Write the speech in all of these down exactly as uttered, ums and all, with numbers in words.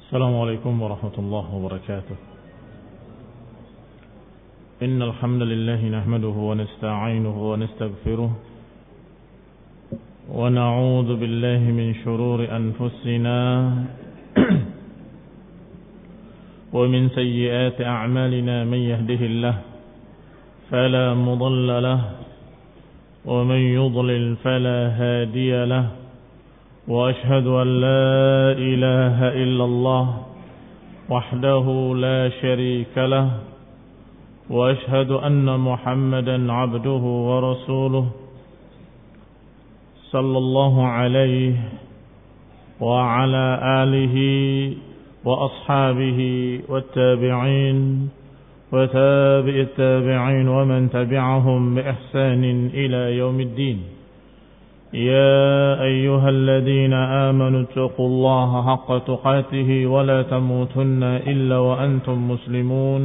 السلام عليكم ورحمة الله وبركاته. إن الحمد لله نحمده ونستعينه ونستغفره ونعوذ بالله من شرور أنفسنا ومن سيئات أعمالنا. من يهده الله فلا مضل له ومن يضلل فلا هادي له، وأشهد أن لا إله إلا الله وحده لا شريك له، وأشهد أن محمدا عبده ورسوله صلى الله عليه وعلى آله وأصحابه والتابعين وتابع التابعين ومن تبعهم بإحسان إلى يوم الدين. يا أيها الذين آمنوا اتقوا الله حق تقاته ولا تموتن إلا وأنتم مسلمون.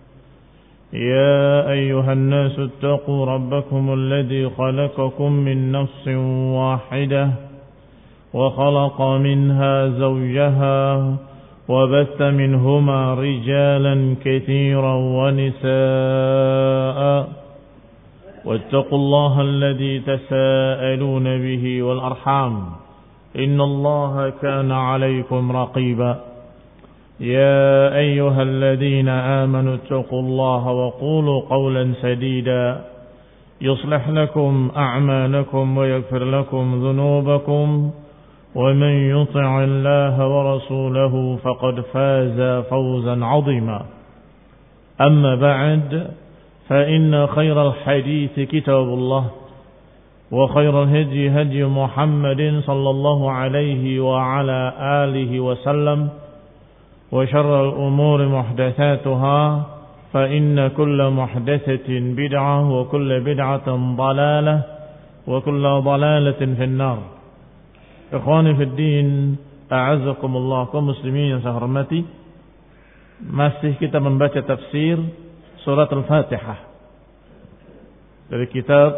يا أيها الناس اتقوا ربكم الذي خلقكم من نفس واحدة وخلق منها زوجها وبث منهما رجالا كثيرا ونساء، واتقوا الله الذي تساءلون به والأرحام إن الله كان عليكم رقيبا. يا أيها الذين آمنوا اتقوا الله وقولوا قولا سديدا يصلح لكم أعمالكم ويغفر لكم ذنوبكم، ومن يطع الله ورسوله فقد فاز فوزا عظيما. أما بعد، فإن خير الحديث كتاب الله، وخير الهدي هدي محمد صلى الله عليه وعلى آله وسلم، وشر الأمور محدثاتها، فإن كل محدثة بدعة وكل بدعة ضلالة وكل ضلالة في النار. Ikhwani fi din, a'azzakumullah, kaum muslimin yang saya hormati. Masih kita membaca tafsir surat Al-Fatihah dari kitab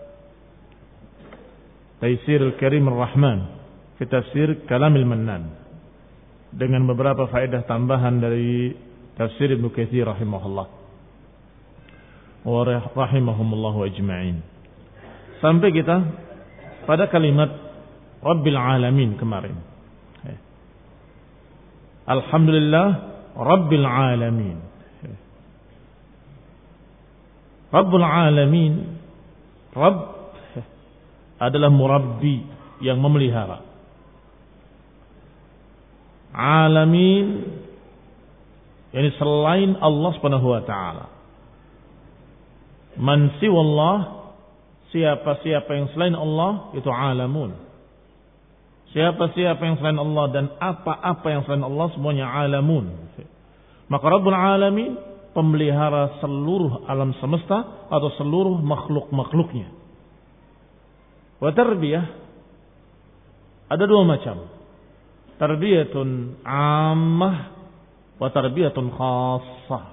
Taisir Al-Karim Ar-Rahman fi Tafsir Kalamil Mannan, dengan beberapa faedah tambahan dari tafsir Ibnu Katsir rahimahullah wa rahimahumullah ajma'in. Sampai kita pada kalimat Rabbil Alamin kemarin. Alhamdulillah Rabbil Alamin. Rabbul Alamin, Rabb adalah murabbi yang memelihara. Alamin, yani selain Allah Subhanahu wa taala. Man siwallah, siapa-siapa yang selain Allah itu alamun. Siapa-siapa yang selain Allah dan apa-apa yang selain Allah semuanya alamun. Maka Rabbul Alamin pemelihara seluruh alam semesta atau seluruh makhluk-makhluknya. Wa tarbiyah ada dua macam. Tarbiyatun ammah wa tarbiyatun khassah.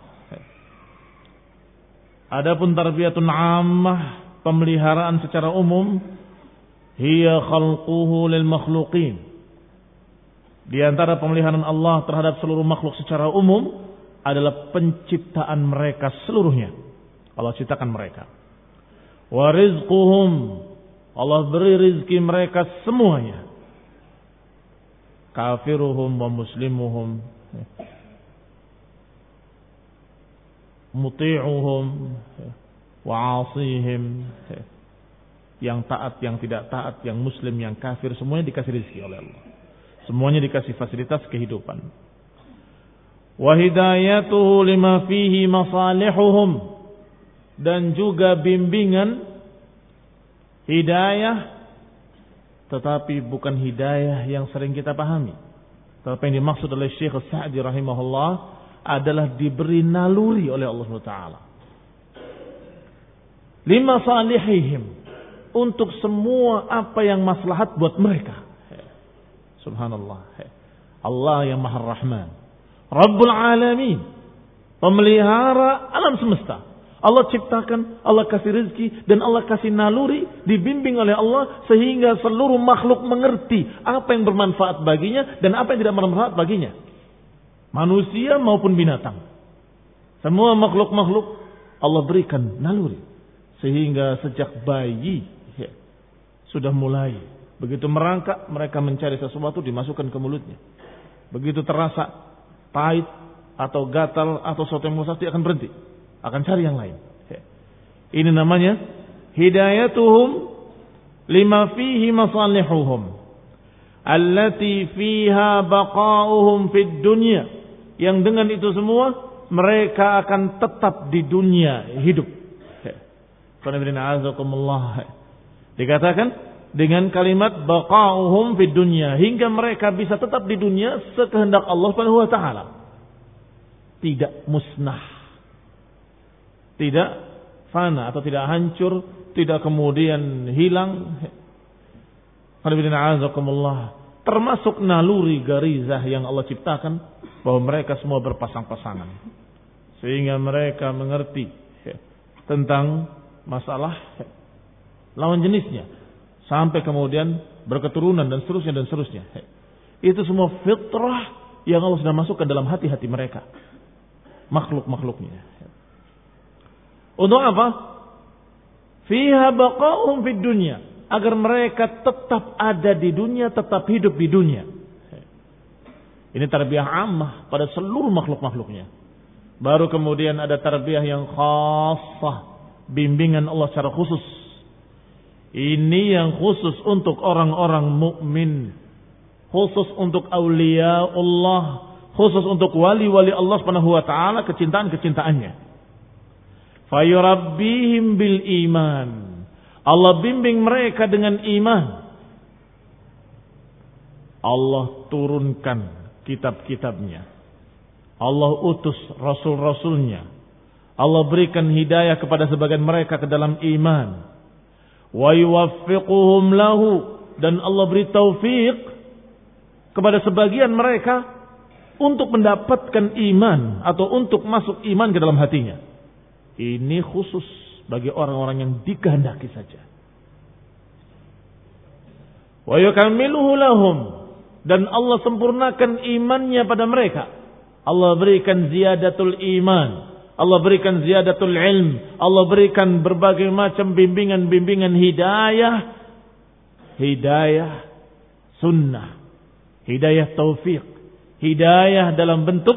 Adapun tarbiyatun ammah, pemeliharaan secara umum, hiya khalquhu lil makhluqin. Di antara pemeliharaan Allah terhadap seluruh makhluk secara umum adalah penciptaan mereka seluruhnya. Allah ciptakan mereka. Wa rizquhum, Allah beri rizki mereka semuanya. Kafiruhum wa muslimuhum, muti'uhum wa 'asihim, yang taat, yang tidak taat, yang muslim, yang kafir, semuanya dikasih rezeki oleh Allah. Semuanya dikasih fasilitas kehidupan. Wa hidayatuhu lima fihi masalihuhum, dan juga bimbingan, hidayah, tetapi bukan hidayah yang sering kita pahami. Tetapi yang dimaksud oleh Syekh Sa'di rahimahullah adalah diberi naluri oleh Allah subhanahu wa taala. Lima salihihim, untuk semua apa yang maslahat buat mereka. Subhanallah. Allah yang Maha Rahman, Rabbul Alamin, pemelihara alam semesta. Allah ciptakan, Allah kasih rezeki, dan Allah kasih naluri, dibimbing oleh Allah sehingga seluruh makhluk mengerti apa yang bermanfaat baginya dan apa yang tidak bermanfaat baginya. Manusia maupun binatang. Semua makhluk-makhluk Allah berikan naluri. Sehingga sejak bayi ya, sudah mulai. Begitu merangkak mereka mencari sesuatu dimasukkan ke mulutnya. Begitu terasa pahit atau gatal atau sesuatu yang pasti akan berhenti. Akan cari yang lain. Ya. Ini namanya hidayatuhum lima fihi masalihuhum. Allati fiha baqa'uhum fid dunya. Yang dengan itu semua mereka akan tetap di dunia hidup. Dikatakan dengan kalimat baqa'uhum fid dunya, hingga mereka bisa tetap di dunia sekehendak Allah Subhanahu wa taala. Tidak musnah. Tidak fana atau tidak hancur, tidak kemudian hilang. Termasuk naluri garizah yang Allah ciptakan bahwa mereka semua berpasang-pasangan, sehingga mereka mengerti ya, tentang masalah ya, lawan jenisnya, sampai kemudian berketurunan dan seterusnya dan seterusnya. Ya. Itu semua fitrah yang Allah sudah masukkan dalam hati-hati mereka, makhluk-makhluknya. Ya. Untuk apa? Fiha baqa'uhum fid dunya, agar mereka tetap ada di dunia, tetap hidup di dunia. Ini tarbiyah ammah pada seluruh makhluk-makhluknya. Baru kemudian ada tarbiyah yang khassah, bimbingan Allah secara khusus. Ini yang khusus untuk orang-orang mukmin, khusus untuk aulia Allah, khusus untuk wali-wali Allah Subhanahu wa taala, kecintaan-kecintaannya. Fayurabbihim bil iman. Allah bimbing mereka dengan iman. Allah turunkan kitab-kitabnya. Allah utus rasul-rasulnya. Allah berikan hidayah kepada sebagian mereka ke dalam iman. Wa yuwaffiquhum lahu, dan Allah beri taufik kepada sebagian mereka untuk mendapatkan iman atau untuk masuk iman ke dalam hatinya. Ini khusus bagi orang-orang yang dikehendaki saja. Wa yukammiluhu lahum, dan Allah sempurnakan imannya pada mereka. Allah berikan ziyadatul iman, Allah berikan ziyadatul ilm, Allah berikan berbagai macam bimbingan-bimbingan hidayah, hidayah sunnah, hidayah taufik, hidayah dalam bentuk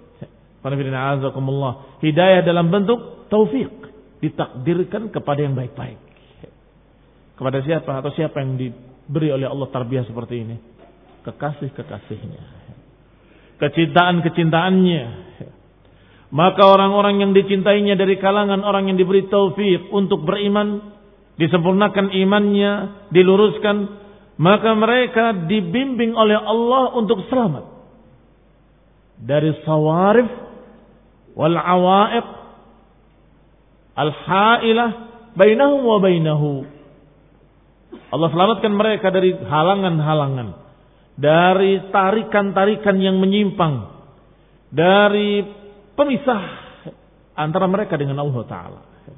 hidayah dalam bentuk taufik, ditakdirkan kepada yang baik-baik. Kepada siapa atau siapa yang diberi oleh Allah tarbiyah seperti ini? Kekasih-kekasihnya, kecintaan-kecintaannya. Maka orang-orang yang dicintainya dari kalangan orang yang diberi taufik untuk beriman, disempurnakan imannya, diluruskan, maka mereka dibimbing oleh Allah untuk selamat dari sawarif wal awaiq al-hailah bainahum wa bainahu. Allah selamatkan mereka dari halangan-halangan, dari tarikan-tarikan yang menyimpang, dari pemisah antara mereka dengan Allah Ta'ala.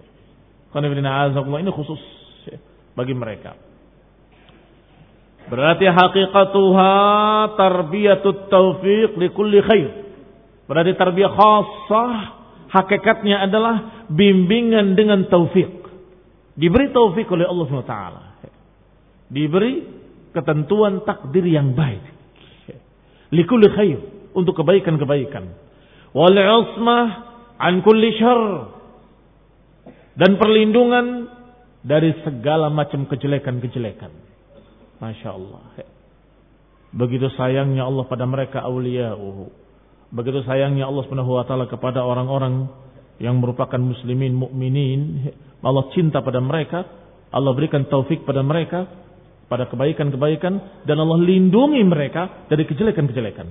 Ini khusus bagi mereka. Berarti haqiqatuha tarbiyatut taufiq likulli khair. Berarti tarbiyah khassah, hakikatnya adalah bimbingan dengan taufik. Diberi taufik oleh Allah subhanahu wa taala. Diberi ketentuan takdir yang baik. Likulli khair, untuk kebaikan-kebaikan. Wal ismah an kulli syarr, dan perlindungan dari segala macam kejelekan-kejelekan. Masya Allah. Begitu sayangnya Allah pada mereka awliya'uhu. Begitu sayangnya Allah subhanahu wa ta'ala kepada orang-orang yang merupakan muslimin, mukminin. Allah cinta pada mereka. Allah berikan taufik pada mereka, pada kebaikan-kebaikan, dan Allah lindungi mereka dari kejelekan-kejelekan.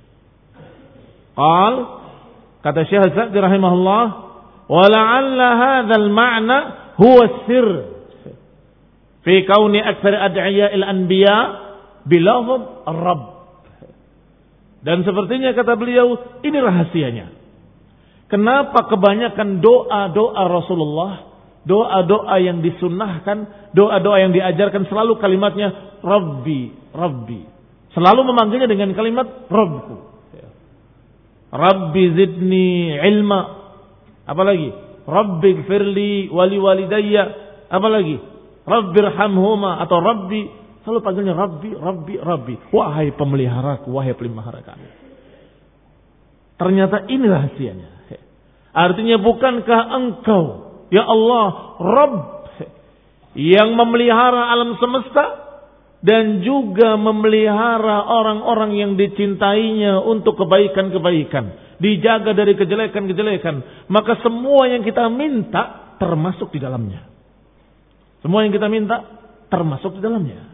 Qal, kata Syekh Sa'di rahimahullah, wa la'alla hadzal ma'na huwa sir fi kauni aktsar ad'iya'il anbiya bilafz ar-rabb. Dan sepertinya kata beliau, ini rahasianya. Kenapa kebanyakan doa-doa Rasulullah, doa-doa yang disunnahkan, doa-doa yang diajarkan selalu kalimatnya Rabbi, Rabbi. Selalu memanggilnya dengan kalimat Rabbku. Rabbi zidni ilma. Apalagi? Rabbi gfirli wali walidayya. Apalagi? Rabbirhamhuma atau Rabbi. Selalu panggilnya Rabbi, Rabbi, Rabbi. Wahai pemeliharaku, wahai pemelihara kami. Ternyata ini rahasianya. Artinya bukankah engkau, ya Allah, Rabb, yang memelihara alam semesta dan juga memelihara orang-orang yang dicintainya untuk kebaikan-kebaikan, dijaga dari kejelekan-kejelekan, maka semua yang kita minta termasuk di dalamnya. Semua yang kita minta termasuk di dalamnya.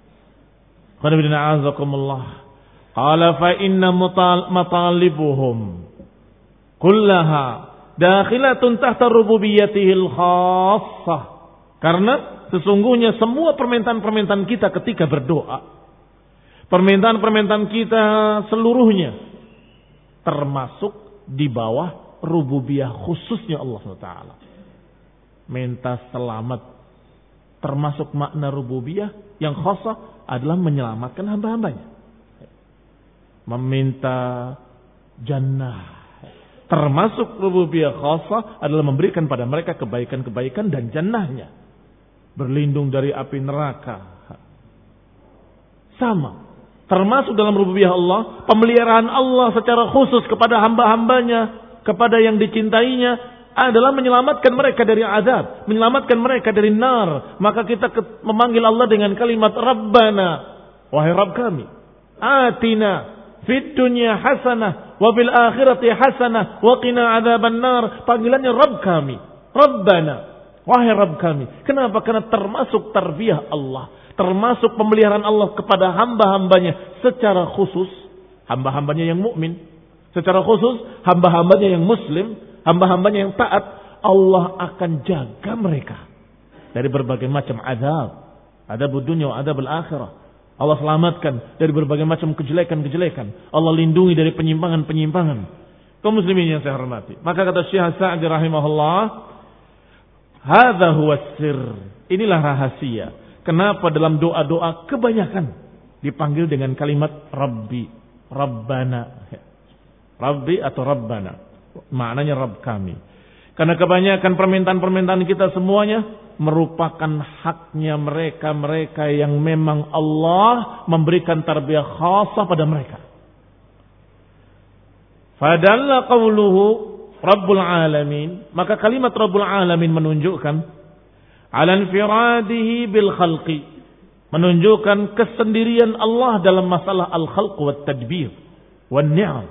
Qala fa inna matalibuhum kullaha dakhilatun tahta rububiyyatihil khassah. Karena sesungguhnya semua permintaan-permintaan kita ketika berdoa, permintaan-permintaan kita seluruhnya termasuk di bawah rububiyah khususnya Allah subhanahu wa taala. Minta selamat termasuk makna rububiyah yang khassah adalah menyelamatkan hamba-hambanya. Meminta jannah termasuk rububiyah khassah adalah memberikan pada mereka kebaikan-kebaikan dan jannahnya. Berlindung dari api neraka. Sama. Termasuk dalam rububiyah Allah, pemeliharaan Allah secara khusus kepada hamba-hambanya, kepada yang dicintainya, adalah menyelamatkan mereka dari azab, menyelamatkan mereka dari nar. Maka kita memanggil Allah dengan kalimat Rabbana, wahai Rabb kami, atina fid dunya hasanah wa fil akhirati hasanah wa qina adzaban nar. Panggilannya Rabb kami, Rabbana, wahai Rabb kami. Kenapa? Karena termasuk tarbiyah Allah, termasuk pemeliharaan Allah kepada hamba-hambanya secara khusus, hamba-hambanya yang mukmin, secara khusus hamba-hambanya yang muslim, hamba-hambanya yang taat. Allah akan jaga mereka dari berbagai macam azab, azab dunia wa azab al-akhirah. Allah selamatkan dari berbagai macam kejelekan-kejelekan. Allah lindungi dari penyimpangan-penyimpangan. Kaum muslimin yang saya hormati, maka kata Syekh Sa'di rahimahullah, hadza huwa sir. Inilah rahasia. Kenapa dalam doa-doa kebanyakan dipanggil dengan kalimat Rabbi, Rabbana. Rabbi atau Rabbana. Maknanya Rabb kami. Karena kebanyakan permintaan-permintaan kita semuanya merupakan haknya mereka-mereka yang memang Allah memberikan tarbiyah khasah pada mereka. Fadalla qawluhu Rabbul Alamin. Maka kalimat Rabbul Alamin menunjukkan ala infiradihi bil khalqi, menunjukkan kesendirian Allah dalam masalah al-khalq wa tadbir wa ni'am.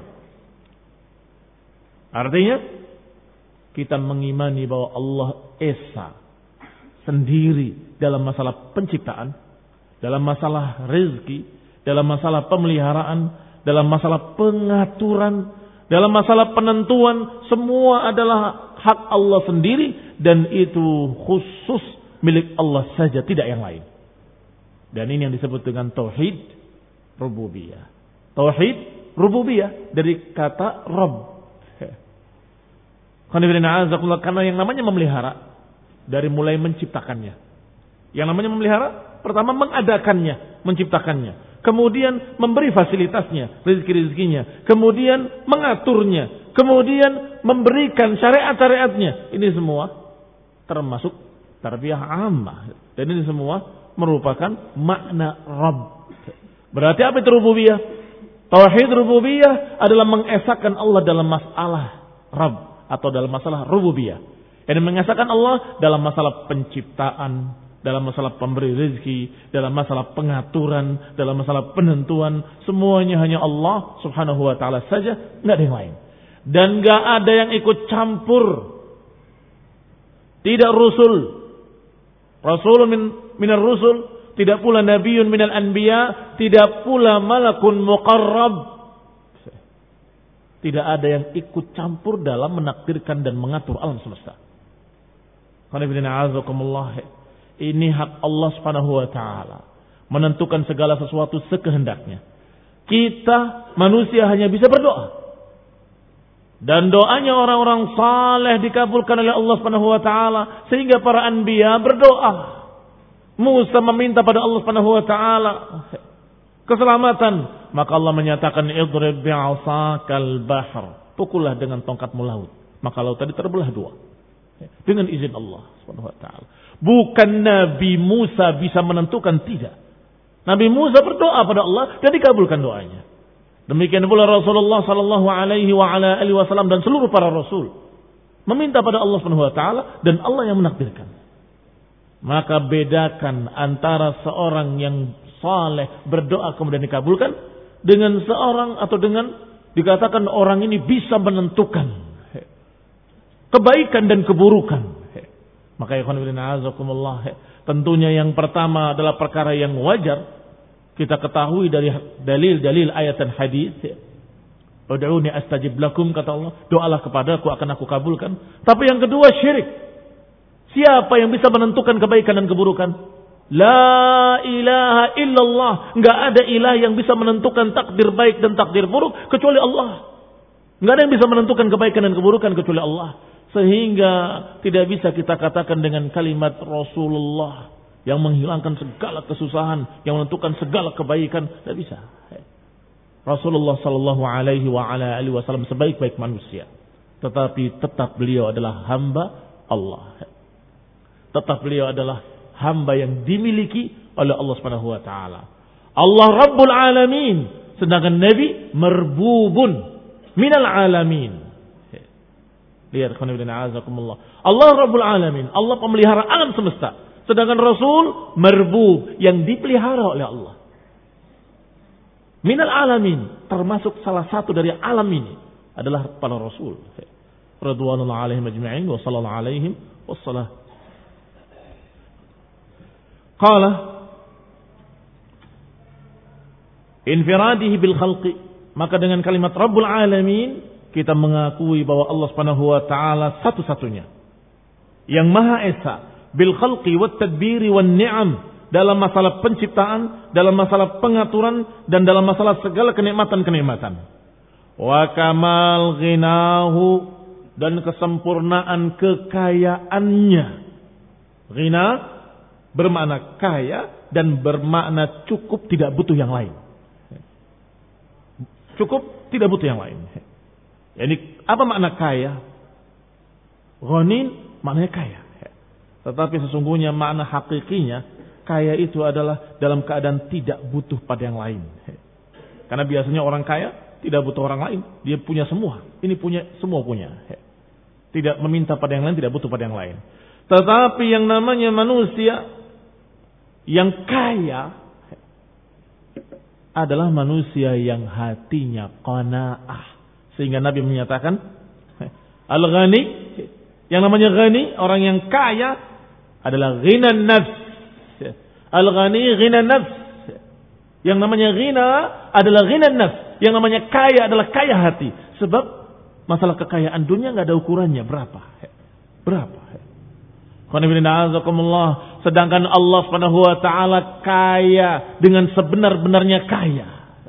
Artinya kita mengimani bahwa Allah Esa sendiri dalam masalah penciptaan, dalam masalah rezeki, dalam masalah pemeliharaan, dalam masalah pengaturan, dalam masalah penentuan, semua adalah hak Allah sendiri dan itu khusus milik Allah saja, tidak yang lain. Dan ini yang disebut dengan tauhid rububiyah. Tauhid rububiyah dari kata Rabb. Karena yang namanya memelihara dari mulai menciptakannya. Yang namanya memelihara pertama mengadakannya, menciptakannya. Kemudian memberi fasilitasnya, rezeki-rezekinya. Kemudian mengaturnya. Kemudian memberikan syariat-syariatnya. Ini semua termasuk tarbiyah ammah. Dan ini semua merupakan makna Rabb. Berarti apa itu rububiyah? Tauhid rububiyah adalah mengesahkan Allah dalam masalah Rabb atau dalam masalah rububiyah. Yang mengesahkan Allah dalam masalah penciptaan, dalam masalah pemberi rezeki, dalam masalah pengaturan, dalam masalah penentuan, semuanya hanya Allah Subhanahu wa taala saja, enggak ada yang lain. Dan enggak ada yang ikut campur. Tidak rasul. Rasulun min minar rusul, tidak pula nabiyyun minal anbiya, tidak pula malakun muqarrab. Tidak ada yang ikut campur dalam menakdirkan dan mengatur alam semesta. Ini hak Allah Subhanahu wa taala, menentukan segala sesuatu sekehendaknya. Kita manusia hanya bisa berdoa. Dan doanya orang-orang saleh dikabulkan oleh Allah Subhanahu wa taala sehingga para anbiya berdoa. Musa meminta pada Allah Subhanahu wa taala. keselamatan. Maka Allah menyatakan idrib bi'asakal bahr. Pukullah dengan tongkatmu laut. Maka laut tadi terbelah dua. Dengan izin Allah Subhanahu wa taala. Bukan Nabi Musa bisa menentukan, tidak. Nabi Musa berdoa pada Allah dan dikabulkan doanya. Demikian pula Rasulullah sallallahu alaihi wa ala alihi wasallam dan seluruh para rasul meminta pada Allah Subhanahu wa taala dan Allah yang menakdirkan. Maka bedakan antara seorang yang saleh berdoa kemudian dikabulkan dengan seorang atau dengan dikatakan orang ini bisa menentukan kebaikan dan keburukan. Maka ikhwan fillah azakumullah, tentunya yang pertama adalah perkara yang wajar kita ketahui dari dalil-dalil ayat dan hadis. Ud'uni astajib lakum, kata Allah, doalah kepadaku akan aku kabulkan. Tapi yang kedua syirik. Siapa yang bisa menentukan kebaikan dan keburukan? La ilaha illallah. Enggak ada ilah yang bisa menentukan takdir baik dan takdir buruk kecuali Allah. Enggak ada yang bisa menentukan kebaikan dan keburukan kecuali Allah. Sehingga tidak bisa kita katakan dengan kalimat Rasulullah yang menghilangkan segala kesusahan, yang menentukan segala kebaikan, tidak bisa. Rasulullah sallallahu alaihi wa ala alihi wasallam sebaik-baik manusia, tetapi tetap beliau adalah hamba Allah. Tetap beliau adalah hamba yang dimiliki oleh Allah Subhanahu wa taala. Allah Rabbul Alamin, sedangkan Nabi merbubun minal alamin. Lihat khonibina azakumullah. Allah Rabbul Alamin, Allah pemelihara alam semesta. Sedangkan Rasul merbub, yang dipelihara oleh Allah. Minal alamin, termasuk salah satu dari alam ini adalah para Rasul. Radwanullah alaihim ajma'in wa sallallahu alaihim wassalam. Qala infiradihi bil khalqi, maka dengan kalimat Rabbul Alamin kita mengakui bahwa Allah Subhanahu wa taala satu-satunya yang Maha Esa bil khalqi wat tadbiri wan ni'am, dalam masalah penciptaan, dalam masalah pengaturan dan dalam masalah segala kenikmatan-kenikmatan. Wa kamal ghinahu, dan kesempurnaan kekayaannya. Ghina bermakna kaya dan bermakna cukup, tidak butuh yang lain. Cukup, tidak butuh yang lain. Jadi apa makna kaya? Ghanin maknanya kaya. Tetapi sesungguhnya makna hakikinya kaya itu adalah dalam keadaan tidak butuh pada yang lain. Karena biasanya orang kaya tidak butuh orang lain, dia punya semua. Ini punya, semua punya. Tidak meminta pada yang lain, tidak butuh pada yang lain. Tetapi yang namanya manusia yang kaya adalah manusia yang hatinya qanaah. Sehingga Nabi menyatakan al-ghani, yang namanya ghani, orang yang kaya adalah ghinan nafs. Al-ghani ghinan nafs. Yang namanya ghina adalah ghinan nafs. Yang namanya kaya adalah kaya hati. Sebab masalah kekayaan dunia enggak ada ukurannya berapa. Berapa? Sedangkan Allah Subhanahu wa taala kaya dengan sebenar-benarnya kaya.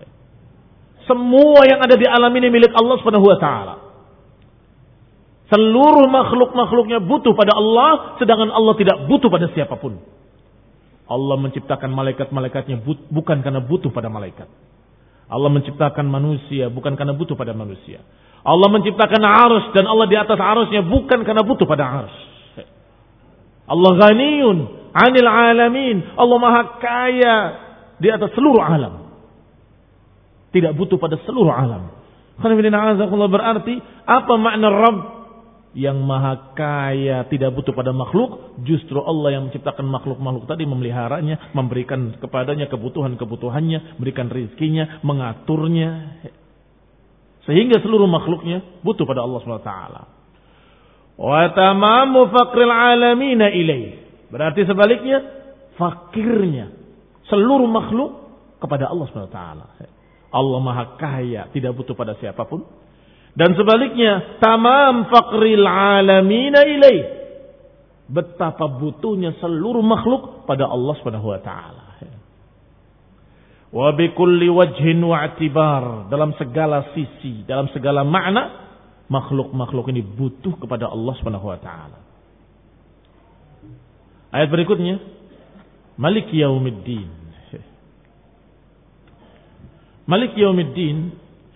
Semua yang ada di alam ini milik Allah Subhanahu wa taala. Seluruh makhluk-makhluknya butuh pada Allah, sedangkan Allah tidak butuh pada siapapun. Allah menciptakan malaikat-malaikatnya bukan karena butuh pada malaikat. Allah menciptakan manusia bukan karena butuh pada manusia. Allah menciptakan arsy dan Allah di atas arsy-Nya bukan karena butuh pada arsy. Allah ghaniyun 'anil alamin. Allah Maha kaya di atas seluruh alam. Tidak butuh pada seluruh alam. Berarti apa makna Rabb? Yang Maha kaya tidak butuh pada makhluk. Justru Allah yang menciptakan makhluk-makhluk tadi, memeliharanya, memberikan kepadanya kebutuhan-kebutuhannya, memberikan rezekinya, mengaturnya, sehingga seluruh makhluknya butuh pada Allah subhanahu wa taala. Wa tamamu faqril alamina ilaih, berarti sebaliknya fakirnya seluruh makhluk kepada Allah subhanahu wa taala. Allah Maha kaya, tidak butuh pada siapapun. Dan sebaliknya, tamam faqril alamina ilaih, betapa butuhnya seluruh makhluk pada Allah Subhanahu wa taala. Wa bi kulli wajhin wa i'tibar, dalam segala sisi, dalam segala makna, makhluk-makhluk ini butuh kepada Allah Subhanahu wa taala. Ayat berikutnya, Malik Yaumiddin. Malik Yaumiddin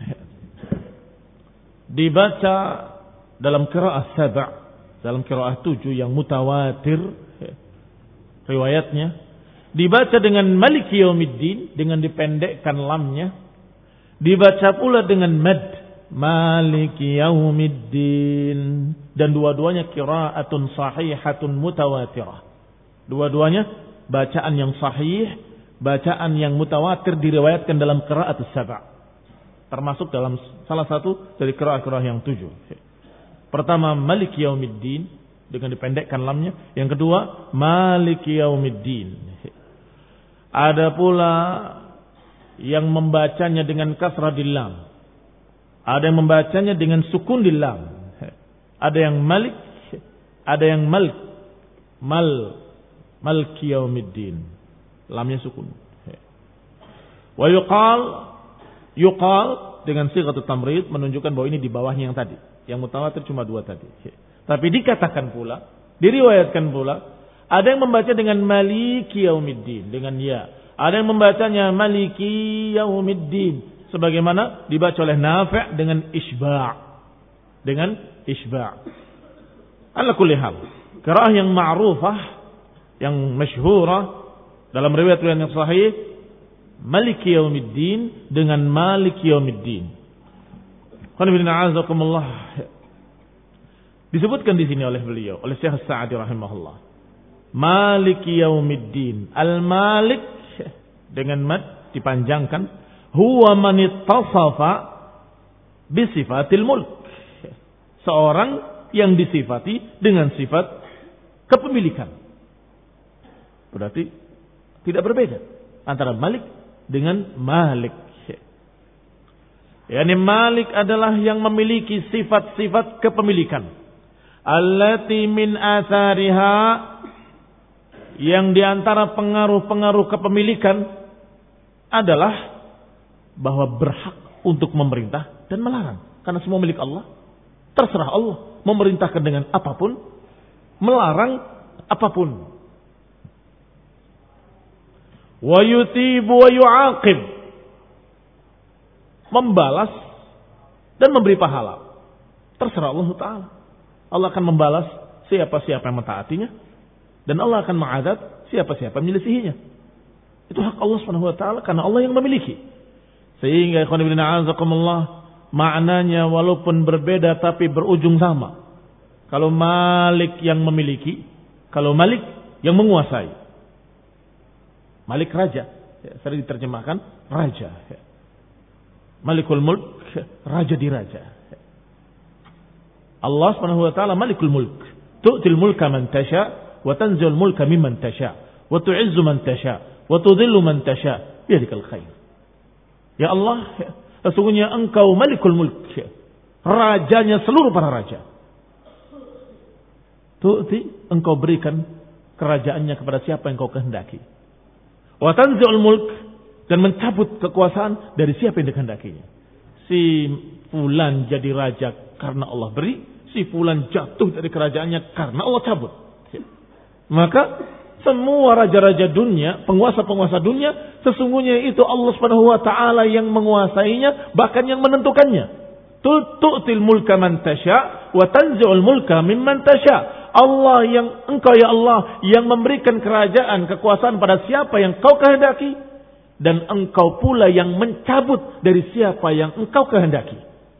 dibaca dalam qiraah sab', dalam qiraah tujuh yang mutawatir riwayatnya, dibaca dengan Malik Yaumiddin dengan dipendekkan lamnya, dibaca pula dengan mad Malik Yaumiddin, dan dua-duanya qiraatun sahihatun mutawatirah. Dua-duanya bacaan yang sahih, bacaan yang mutawatir diriwayatkan dalam qiraat as-sab', termasuk dalam salah satu dari qiraat-qiraat yang tujuh. Pertama Malik Yaumiddin dengan dipendekkan lamnya, yang kedua Malik Yaumiddin. Ada pula yang membacanya dengan kasrah di lam, ada yang membacanya dengan sukun di lam, ada yang Malik, ada yang Malik, mal Malik Yaumiddin, lamnya sukun. Wa yuqal, yuqal dengan sighatul tamrid, menunjukkan bahwa ini di bawahnya yang tadi. Yang mutawatir cuma dua tadi. Tapi dikatakan pula, diriwayatkan pula, ada yang membaca dengan Maliki Yaumiddin, dengan ya. Ada yang membacanya Maliki Yaumiddin, sebagaimana dibaca oleh Nafi' dengan isba', dengan isba'. Ala kulli hal, qiraah yang ma'rufah, yang masyhurah dalam riwayat-riwayat yang sahih, Maliki Yaumiddin dengan Maliki Yaumiddin. Qul inna a'udzukumullah. Disebutkan di sini oleh beliau, oleh Syekh Sa'di rahimahullah. Maliki Yaumiddin. Al-Malik dengan mad dipanjangkan, huwa man ittasafa bi sifatil mulk. Seorang yang disifati dengan sifat kepemilikan. Berarti tidak berbeda antara Malik dengan Malik. Yani Malik adalah yang memiliki sifat-sifat kepemilikan. Allati min athariha, yang diantara pengaruh-pengaruh kepemilikan adalah bahwa berhak untuk memerintah dan melarang. Karena semua milik Allah. Terserah Allah memerintahkan dengan apapun, melarang apapun. Wa yuthibu wa yu'aqib, membalas dan memberi pahala. Terserah Allah Ta'ala. Allah akan membalas siapa-siapa yang mentaatinya, dan Allah akan mengadab siapa-siapa yang menyelisihinya. Itu hak Allah Subhanahu wa taala, karena Allah yang memiliki. Sehingga ikhwan fillah azakumullah, maknanya walaupun berbeda tapi berujung sama. Kalau Malik yang memiliki, kalau Malik yang menguasai. Malik raja, ya, sering diterjemahkan raja. Ya. Malikul Mulk, raja di raja. Allah Subhanahu wa taala Malikul Mulk. Tu'til mulka man tasha wa tanzilul mulka mimman tasha wa tu'izzu man tasha wa tudhillu man tasha biyadikal khair. Ya Allah, ya, sesungguhnya Engkau Malikul Mulk, ya, rajanya seluruh para raja. Tu'ti, Engkau berikan kerajaannya kepada siapa yang Kau kehendaki. Wa tanzilul mulk, dan mencabut kekuasaan dari siapa yang dikehendakinya. Si fulan jadi raja karena Allah beri, si fulan jatuh dari kerajaannya karena Allah cabut. Maka semua raja-raja dunia, penguasa-penguasa dunia, sesungguhnya itu Allah Subhanahu wa taala yang menguasainya, bahkan yang menentukannya. Tu'til mulka man tasya wa tanzi'ul mulka mimman tasya. Allah yang Engkau ya Allah yang memberikan kerajaan, kekuasaan pada siapa yang Kau kehendaki, dan Engkau pula yang mencabut dari siapa yang Engkau kehendaki.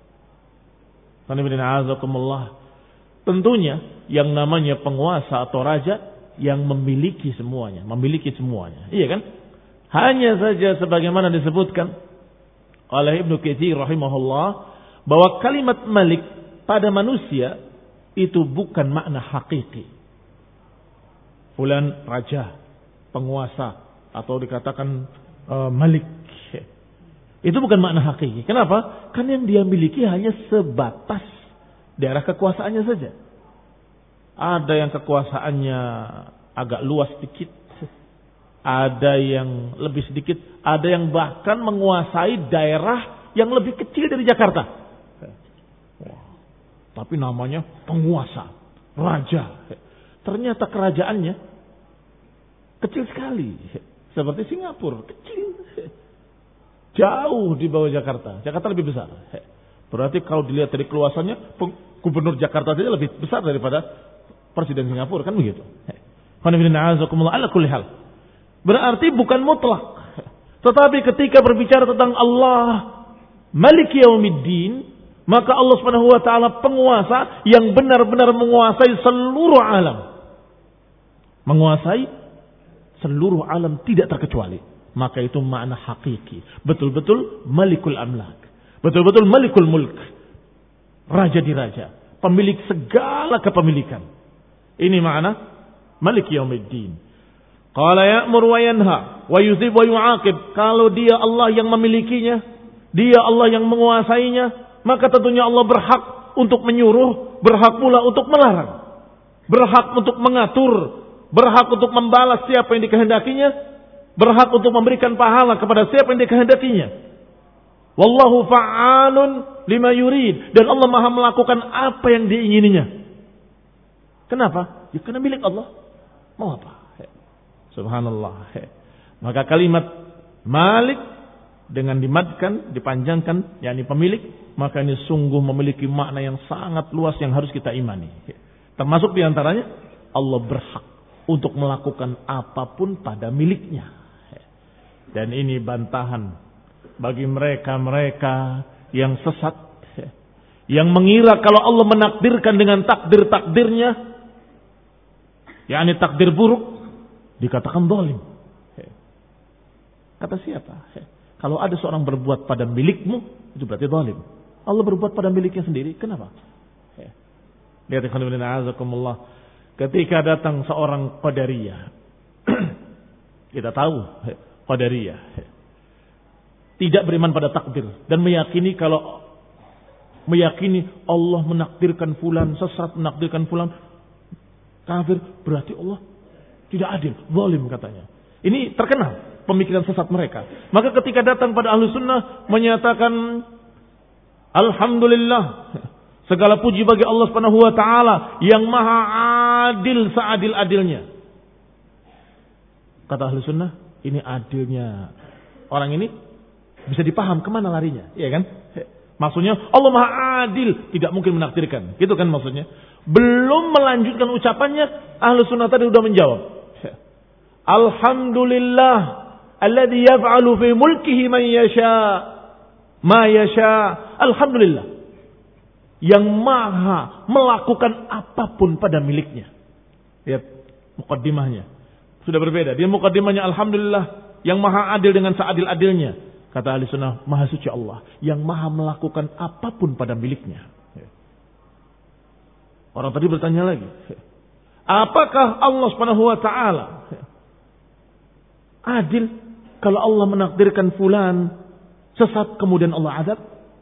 Tentunya yang namanya penguasa atau raja yang memiliki semuanya, memiliki semuanya. Iya kan? Hanya saja sebagaimana disebutkan oleh Ibnu Katsir rahimahullah, bahwa kalimat Malik pada manusia itu bukan makna hakiki. Fulan raja, penguasa, atau dikatakan uh, Malik. Itu bukan makna hakiki. Kenapa? Karena yang dia miliki hanya sebatas daerah kekuasaannya saja. Ada yang kekuasaannya agak luas sedikit, ada yang lebih sedikit, ada yang bahkan menguasai daerah yang lebih kecil dari Jakarta. Tapi namanya penguasa, raja. Ternyata kerajaannya kecil sekali. Seperti Singapura, kecil. Jauh di bawah Jakarta. Jakarta lebih besar. Berarti kalau dilihat dari keluasannya, gubernur Jakarta saja lebih besar daripada presiden Singapura, kan begitu. Ala kulli hal. Berarti bukan mutlak. Tetapi ketika berbicara tentang Allah Maliki Yaumiddin, maka Allah Subhanahu wa taala penguasa yang benar-benar menguasai seluruh alam. Menguasai seluruh alam tidak terkecuali. Maka itu makna hakiki. Betul-betul Malikul Amlak. Betul-betul Malikul Mulk. Raja di raja. Pemilik segala kepemilikan. Ini makna Malik Yaumiddin. Qala ya'mur wa yanha wa yuzib wa yu'aqib. Kalau dia Allah yang memilikinya, dia Allah yang menguasainya, maka tentunya Allah berhak untuk menyuruh, berhak pula untuk melarang. Berhak untuk mengatur, berhak untuk membalas siapa yang dikehendakinya, berhak untuk memberikan pahala kepada siapa yang dikehendakinya. Wallahu fa'alun lima yurid. Dan Allah maha melakukan apa yang diingininya. Kenapa? Ya karena milik Allah. Mau apa? He. Subhanallah. He. Maka kalimat Malik dengan dimadkan, dipanjangkan, yakni pemilik, maka ini sungguh memiliki makna yang sangat luas yang harus kita imani. He. Termasuk diantaranya Allah berhak untuk melakukan apapun pada miliknya. He. Dan ini bantahan bagi mereka-mereka yang sesat, yang mengira kalau Allah menakdirkan dengan takdir-takdirnya, yakni takdir buruk, dikatakan zalim. Kata siapa? Kalau ada seorang berbuat pada milikmu, itu berarti zalim. Allah berbuat pada miliknya sendiri, kenapa? Lihat ikhwan fillah azakumullah, ketika datang seorang Qadariyah, kita tahu Qadariyah tidak beriman pada takdir dan meyakini kalau meyakini Allah menakdirkan fulan sesat, menakdirkan fulan kafir, berarti Allah tidak adil, zalim katanya. Ini terkenal pemikiran sesat mereka. Maka ketika datang pada ahlu sunnah menyatakan alhamdulillah, segala puji bagi Allah Subhanahu wa taala yang maha adil seadil-adilnya. Kata ahlu sunnah, ini adilnya orang ini bisa dipaham kemana larinya, iya kan? Maksudnya Allah maha adil, tidak mungkin menakdirkan, gitu kan maksudnya. Belum melanjutkan ucapannya, ahlu sunnah tadi sudah menjawab. Alhamdulillah, alladhi yaf'alu fi mulkihi man yasha, ma yasha. Alhamdulillah, yang maha melakukan apapun pada miliknya. Lihat mukaddimahnya, sudah berbeda. Dia mukaddimahnya Alhamdulillah, yang maha adil dengan seadil-adilnya. Kata ahli sunnah, maha suci Allah yang maha melakukan apapun pada miliknya. Orang tadi bertanya lagi, apakah Allah Subhanahu wa taala adil kalau Allah menakdirkan fulan sesat kemudian Allah azab?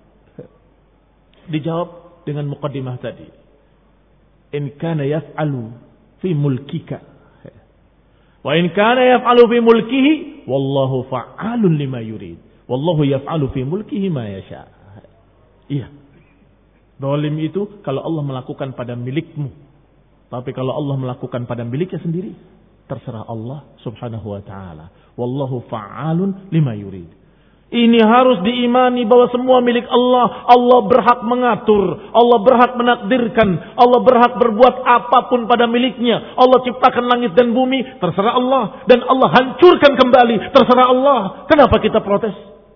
Dijawab dengan muqaddimah tadi. In kana yaf'alu fi mulkika wa in kana yaf'alu fi mulkihi wallahu fa'alun lima yurid. Wallahu yaf'alu fi mulkihi ma yasha. Iya. Zalim itu kalau Allah melakukan pada milikmu. Tapi kalau Allah melakukan pada miliknya sendiri, terserah Allah Subhanahu wa taala. Wallahu fa'alun lima yurid. Ini harus diimani bahwa semua milik Allah. Allah berhak mengatur, Allah berhak menakdirkan, Allah berhak berbuat apapun pada miliknya. Allah ciptakan langit dan bumi, terserah Allah. Dan Allah hancurkan kembali, terserah Allah. Kenapa kita protes?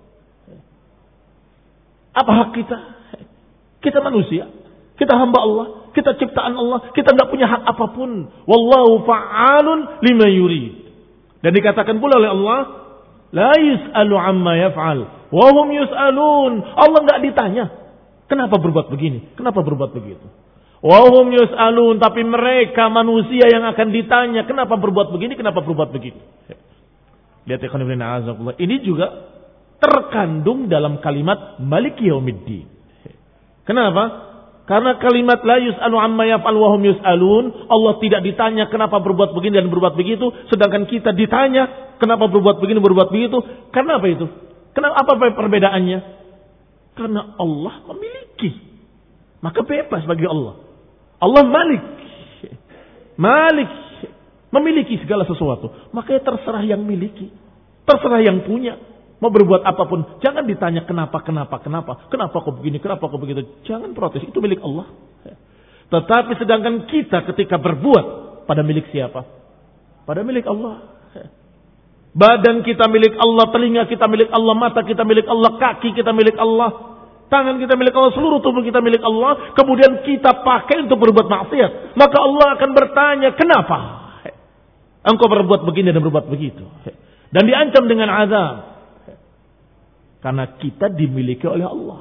Apa hak kita? Kita manusia, kita hamba Allah, kita ciptaan Allah, kita nggak punya hak apapun. Wallahu fa'alun lima yurid. Dan dikatakan pula oleh Allah, la yus'alu amma yaf'al wa hum yus'alun. Allah nggak ditanya kenapa berbuat begini, kenapa berbuat begitu. Wa hum yus'alun, tapi mereka manusia yang akan ditanya kenapa berbuat begini, kenapa berbuat begitu. Lihat ikhwan fillah azakumullah, ini juga terkandung dalam kalimat Maliki Yaumiddin. Kenapa? Karena kalimat la yus'alu amma yaf'al wa hum yus'alun, Allah tidak ditanya kenapa berbuat begini dan berbuat begitu, sedangkan kita ditanya kenapa berbuat begini, berbuat begitu. Kenapa itu? Kenapa, apa perbedaannya? Karena Allah memiliki. Maka bebas bagi Allah. Allah Malik. Malik. Memiliki segala sesuatu. Makanya terserah yang miliki. Terserah yang punya. Mau berbuat apapun, jangan ditanya kenapa, kenapa, kenapa. Kenapa kok begini, kenapa kok begitu. Jangan protes, itu milik Allah. Tetapi sedangkan kita ketika berbuat, pada milik siapa? Pada milik Allah. Badan kita milik Allah, telinga kita milik Allah, mata kita milik Allah, kaki kita milik Allah, tangan kita milik Allah, seluruh tubuh kita milik Allah. Kemudian kita pakai untuk berbuat maksiat. Maka Allah akan bertanya, kenapa engkau berbuat begini dan berbuat begitu? Dan diancam dengan azab. Karena kita dimiliki oleh Allah.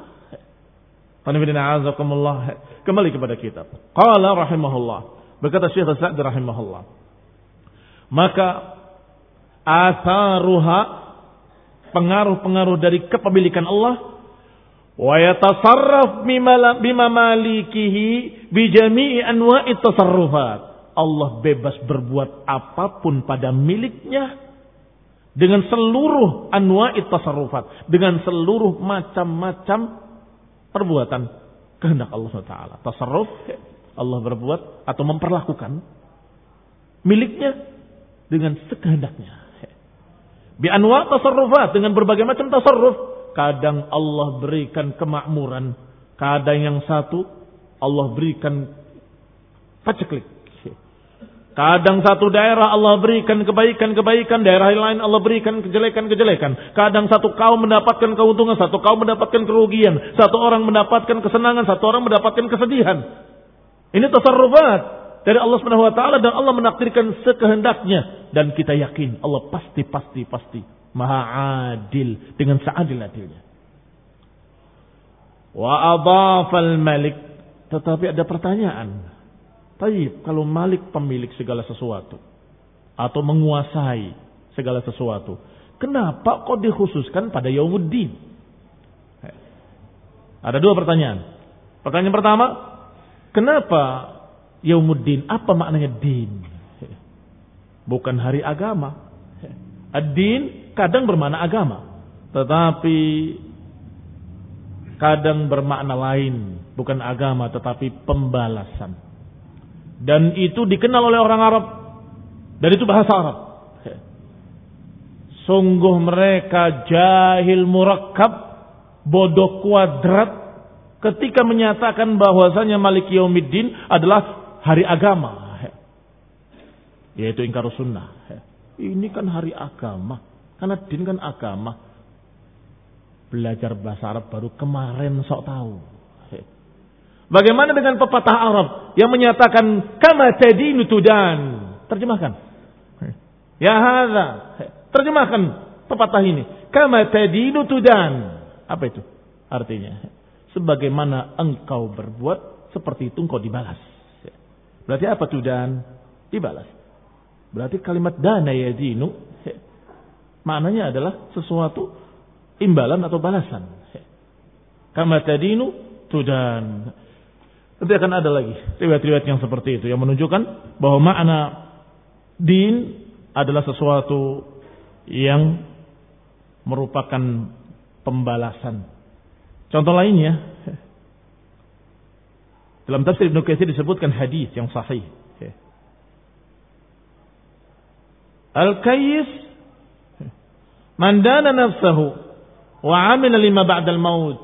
Kembali kepada kitab. Qala rahimahullah. Berkata Syekh Sa'di rahimahullah. Maka atharuha, pengaruh-pengaruh dari kepemilikan Allah, wa yatasarraf bima malikihi bi jami'i anwa'i tasarrufat. Allah bebas berbuat apapun pada miliknya dengan seluruh anwa'i tasarrufat, dengan seluruh macam-macam perbuatan kehendak Allah Taala. Tasarruf, Allah berbuat atau memperlakukan miliknya dengan sekehendaknya. Bi anwa' tasarrufat, dengan berbagai macam tasarruf. Kadang Allah berikan kemakmuran, kadang yang satu Allah berikan paceklik. Kadang satu daerah Allah berikan kebaikan-kebaikan, daerah lain Allah berikan kejelekan-kejelekan. Kadang satu kaum mendapatkan keuntungan, satu kaum mendapatkan kerugian. Satu orang mendapatkan kesenangan, satu orang mendapatkan kesedihan. Ini tasarrufat dari Allah Subhanahu wa taala, dan Allah menakdirkan sekehendaknya, dan kita yakin Allah pasti pasti pasti Maha adil dengan seadil-adilnya. Wa adhafal malik, tetapi ada pertanyaan. Taib, kalau Malik pemilik segala sesuatu atau menguasai segala sesuatu, kenapa kok dikhususkan pada Yaumuddin? Ada dua pertanyaan. Pertanyaan pertama, kenapa Yaumuddin? Apa maknanya din? Bukan hari agama. Ad-din kadang bermakna agama, tetapi kadang bermakna lain, bukan agama tetapi pembalasan. Dan itu dikenal oleh orang Arab, dan itu bahasa Arab. Sungguh mereka jahil murakkab, bodoh kuadrat, ketika menyatakan bahwasanya Malik Yaumiddin adalah hari agama, yaitu ingkar sunnah. Ini kan hari agama, karena din kan agama. Belajar bahasa Arab baru kemarin sok tahu. Bagaimana dengan pepatah Arab yang menyatakan kama tadinu tudan? Terjemahkan. Ya hadza. Terjemahkan pepatah ini. Kama tadinu tudan. Apa itu artinya? Sebagaimana engkau berbuat, seperti itu engkau dibalas. Berarti apa tudan? Dibalas. Berarti kalimat dana yadinu maknanya adalah sesuatu imbalan atau balasan. Kama tadinu tudan. Nanti akan ada lagi riwayat-riwayat yang seperti itu yang menunjukkan bahwa makna din adalah sesuatu yang merupakan pembalasan. Contoh lainnya, dalam tafsir Ibnu Katsir disebutkan hadis yang sahih. Al-kayyis man dana nafsahu wa 'amila lima ba'dal maut.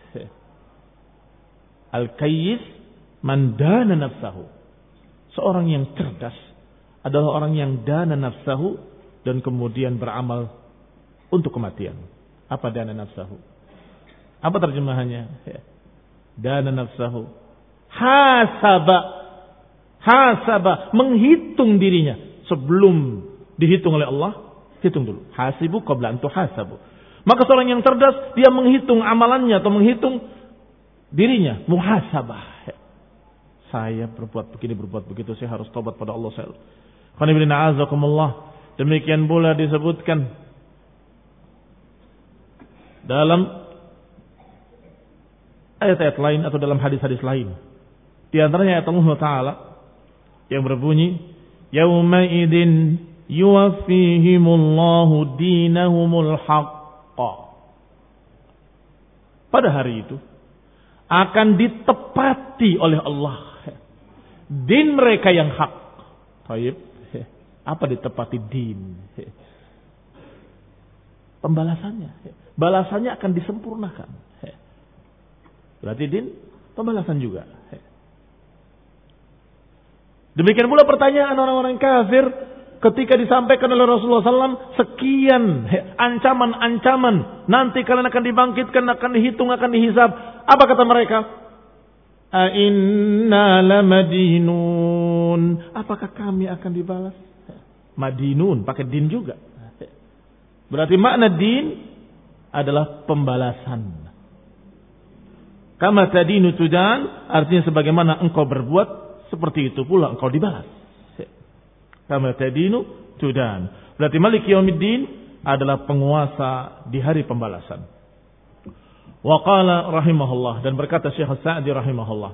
Al-kayyis man dana nafsahu. Seorang yang cerdas adalah orang yang dana nafsahu dan kemudian beramal untuk kematian. Apa dana nafsahu? Apa terjemahannya? Dana nafsahu. Hasaba. Hasaba. Menghitung dirinya. Sebelum dihitung oleh Allah, hitung dulu. Hasibu qabla an tuhasabu. Maka seorang yang cerdas, dia menghitung amalannya atau menghitung dirinya. Muhasabah. Saya berbuat begini, berbuat begitu, saya harus tobat pada Allah. Demikian pula disebutkan dalam ayat-ayat lain atau dalam hadis-hadis lain. Di antaranya ayat Allah Ta'ala yang berbunyi, Yawma idin yuwaffihimullahu dinahumul haqqa. Pada hari itu akan ditepati oleh Allah din mereka yang hak. Taib. Apa ditepati din? Pembalasannya. Balasannya akan disempurnakan. Berarti din, pembalasan juga. Demikian pula pertanyaan orang-orang kafir ketika disampaikan oleh Rasulullah sallallahu alaihi wasallam sekian ancaman-ancaman. Nanti kalian akan dibangkitkan, akan dihitung, akan dihisab. Apa kata mereka? A inna lamadinun. Apakah kami akan dibalas? Madinun, pakai din juga. Berarti makna din adalah pembalasan. Kama tadinu tudan, artinya sebagaimana engkau berbuat, seperti itu pula engkau dibalas. Kama tadinu tudan. Berarti Malik Yaumiddin adalah penguasa di hari pembalasan. Wa qala rahimahullah, dan berkata Syekh As-Sa'di rahimahullah,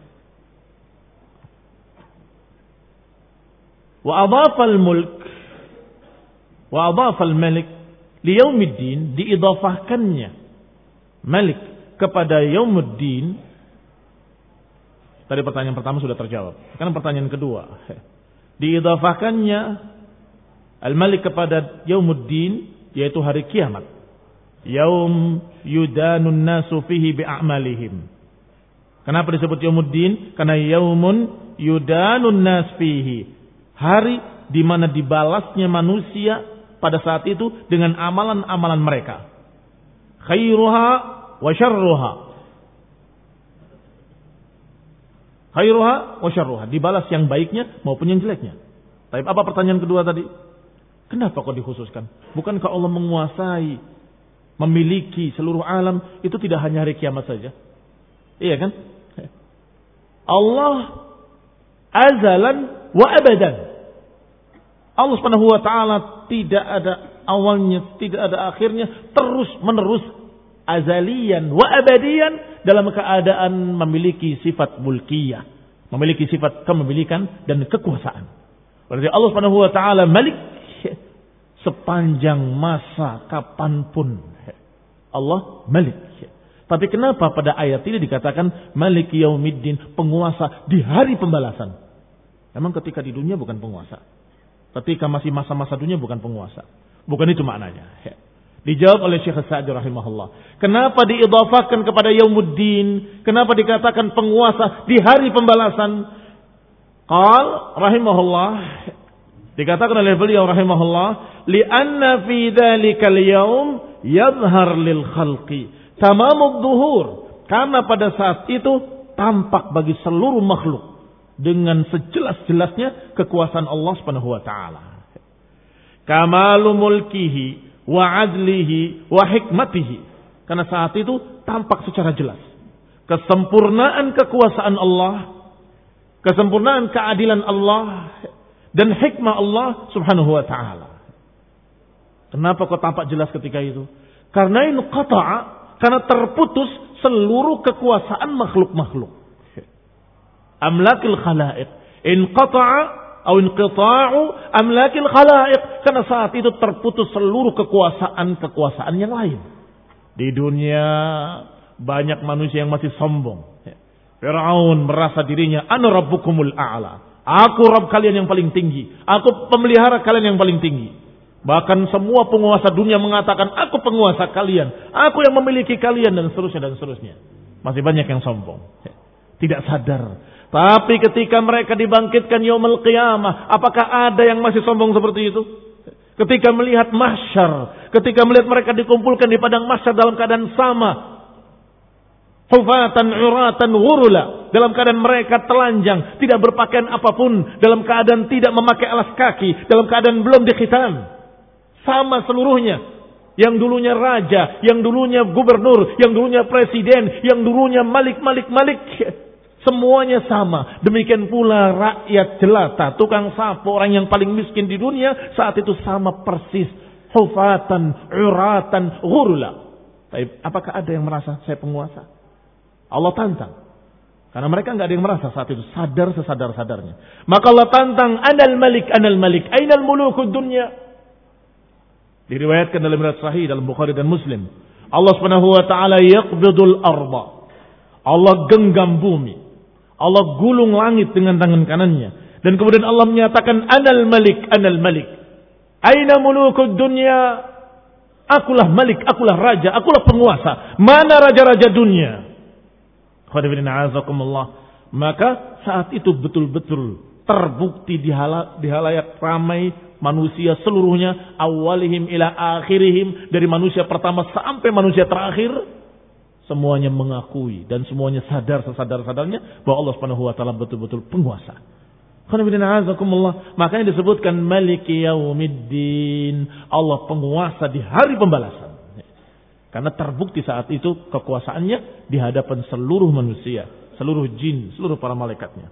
wa adhafa al-mulk wa adhafa al-malik li yaumiddin, diidhafahkannya Malik kepada Yaumuddin. Tadi pertanyaan pertama sudah terjawab. Sekarang pertanyaan kedua. Diidhafahkannya Al-Malik kepada Yaumuddin, yaitu hari kiamat. Yaum yudanun nasu fihi bi'amalihim. Kenapa disebut Yaumuddin? Karena yaumun yudanun nas fihi. Hari di mana dibalasnya manusia pada saat itu dengan amalan-amalan mereka. Khairuha wa syarruha. Khairuha wa syarruha. Dibalas yang baiknya maupun yang jeleknya. Tapi apa pertanyaan kedua tadi? Kenapa kok dikhususkan? Bukankah Allah menguasai, memiliki seluruh alam? Itu tidak hanya hari kiamat saja. Iya kan? Allah azalan wa abadan. Allah Subhanahu wa taala tidak ada awalnya, tidak ada akhirnya, terus menerus, azalian wa abadian, dalam keadaan memiliki sifat mulkiyah, memiliki sifat kepemilikan dan kekuasaan. Berarti Allah Subhanahu wa taala Malik sepanjang masa kapanpun. Allah Malik. Tapi kenapa pada ayat ini dikatakan Malik Yaumiddin, penguasa di hari pembalasan? Memang ketika di dunia bukan penguasa. Ketika masih masa-masa dunia bukan penguasa. Bukan itu maknanya. Dijawab oleh Syekh As-Sa'di rahimahullah. Kenapa diidhafahkan kepada Yaumuddin? Kenapa dikatakan penguasa di hari pembalasan? Qal rahimahullah, dikatakan oleh beliau rahimahullah, li'anna fi dzalikal yaum yadhhar lil khalqi tamamud dhuhur. Karena pada saat itu tampak bagi seluruh makhluk dengan sejelas-jelasnya kekuasaan Allah Subhanahu wa taala. Kamalu mulkihi wa adlihi wa hikmatihi. Karena saat itu tampak secara jelas kesempurnaan kekuasaan Allah, kesempurnaan keadilan Allah dan hikmah Allah Subhanahu wa taala. Kenapa kok tampak jelas ketika itu? Karena in qata'a, karena terputus seluruh kekuasaan makhluk-makhluk. Amlakil khalaiq. In qata'a atau inqita'u amlakil khalaiq. Karena saat itu terputus seluruh kekuasaan-kekuasaan yang lain. Di dunia banyak manusia yang masih sombong. Fir'aun merasa dirinya ana rabbukumul a'la. Aku Rabb kalian yang paling tinggi. Aku pemelihara kalian yang paling tinggi. Bahkan semua penguasa dunia mengatakan aku penguasa kalian. Aku yang memiliki kalian dan seterusnya dan seterusnya. Masih banyak yang sombong. Tidak sadar. Tapi ketika mereka dibangkitkan yaumul qiyamah, apakah ada yang masih sombong seperti itu? Ketika melihat mahsyar, ketika melihat mereka dikumpulkan di padang mahsyar dalam keadaan sama, hufatan uratan ghurula, dalam keadaan mereka telanjang, tidak berpakaian apapun, dalam keadaan tidak memakai alas kaki, dalam keadaan belum dikhitan. Sama seluruhnya. Yang dulunya raja, yang dulunya gubernur, yang dulunya presiden, yang dulunya malik-malik-malik, semuanya sama. Demikian pula rakyat jelata, tukang sapu, orang yang paling miskin di dunia saat itu sama persis. Hufatan, uratan, ghurula. Tapi apakah ada yang merasa saya penguasa? Allah tantang. Karena mereka nggak ada yang merasa saat itu, sadar sesadar-sadarnya. Maka Allah tantang, anal malik, anal malik, ainal mulukud dunya. Diriwayatkan dalam riwayat sahih dalam Bukhari dan Muslim. Allah Subhanahu wa taala yaqbidul arda. Allah genggam bumi. Allah gulung langit dengan tangan kanannya. Dan kemudian Allah menyatakan anal malik, anal malik. Aina mulukud dunya? Akulah malik, akulah raja, akulah penguasa. Mana raja-raja dunia? Maka saat itu betul-betul terbukti di, hala, di halayak ramai manusia seluruhnya, awalihim ila akhirihim, dari manusia pertama sampai manusia terakhir, semuanya mengakui dan semuanya sadar sesadar-sadarnya bahwa Allah Subhanahu wa taala betul-betul penguasa. Makanya disebutkan Maliki Yaumiddin, Allah penguasa di hari pembalasan. Karena terbukti saat itu kekuasaannya di hadapan seluruh manusia, seluruh jin, seluruh para malaikatnya.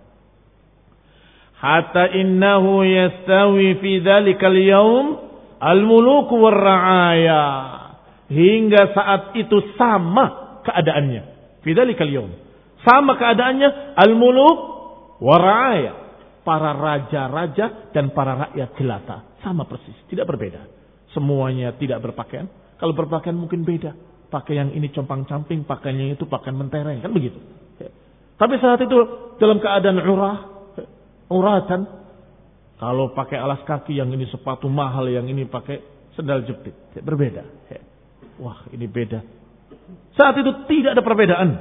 Hatta innahu yastawi fi dzalikal yaum al-muluku war-ra'aya. Hingga saat itu sama keadaannya. Fi dzalikal yaum. Sama keadaannya al-muluk war-ra'aya. Para raja-raja dan para rakyat jelata. Sama persis, tidak berbeda. Semuanya tidak berpakaian. Kalau berpakaian mungkin beda. Pakaian yang ini compang-camping, pakaian yang itu pakaian mentereng. Kan begitu. Tapi saat itu dalam keadaan urah. Uratan. Kalau pakai alas kaki, yang ini sepatu mahal, yang ini pakai sendal jepit. Berbeda. Wah, ini beda. Saat itu tidak ada perbedaan.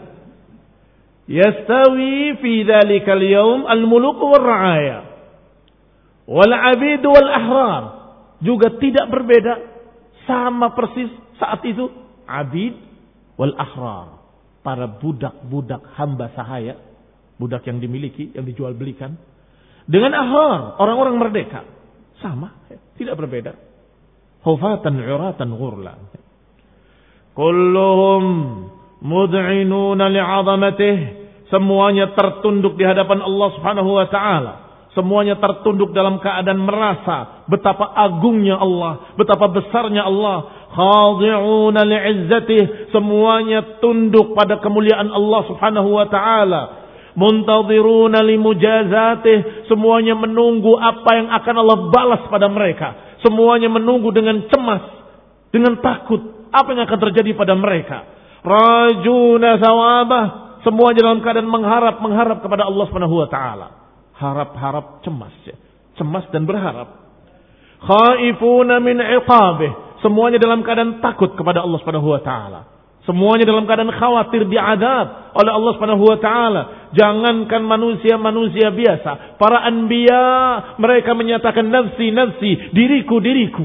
Yastawi fi dzalikal yaum al-muluk war-ra'aya wal 'abid wal ahrar, juga tidak berbeda, sama persis saat itu abid wal ahrar, para budak-budak hamba sahaya, budak yang dimiliki, yang dijual belikan, dengan ahrar, orang-orang merdeka, sama, tidak berbeda. Hufatan 'uratan ghurla, kulluhum mud'inuna li'azamatihi, semuanya tertunduk di hadapan Allah Subhanahu wa taala. Semuanya tertunduk dalam keadaan merasa betapa agungnya Allah, betapa besarnya Allah. Khadi'una li'izzatihi, semuanya tunduk pada kemuliaan Allah Subhanahu wa taala. Muntadhiruna limujazatihi, semuanya menunggu apa yang akan Allah balas pada mereka. Semuanya menunggu dengan cemas, dengan takut apa yang akan terjadi pada mereka. Rajuna thawabah, semuanya dalam keadaan mengharap, mengharap kepada Allah Subhanahu wa taala. Harap-harap cemas, ya. Cemas dan berharap. Khaifuna min iqabih, semuanya dalam keadaan takut kepada Allah Subhanahu wa taala. Semuanya dalam keadaan khawatir diadab oleh Allah Subhanahu wa taala. Jangankan manusia-manusia biasa, para anbiya mereka menyatakan nafsi nafsi, diriku diriku.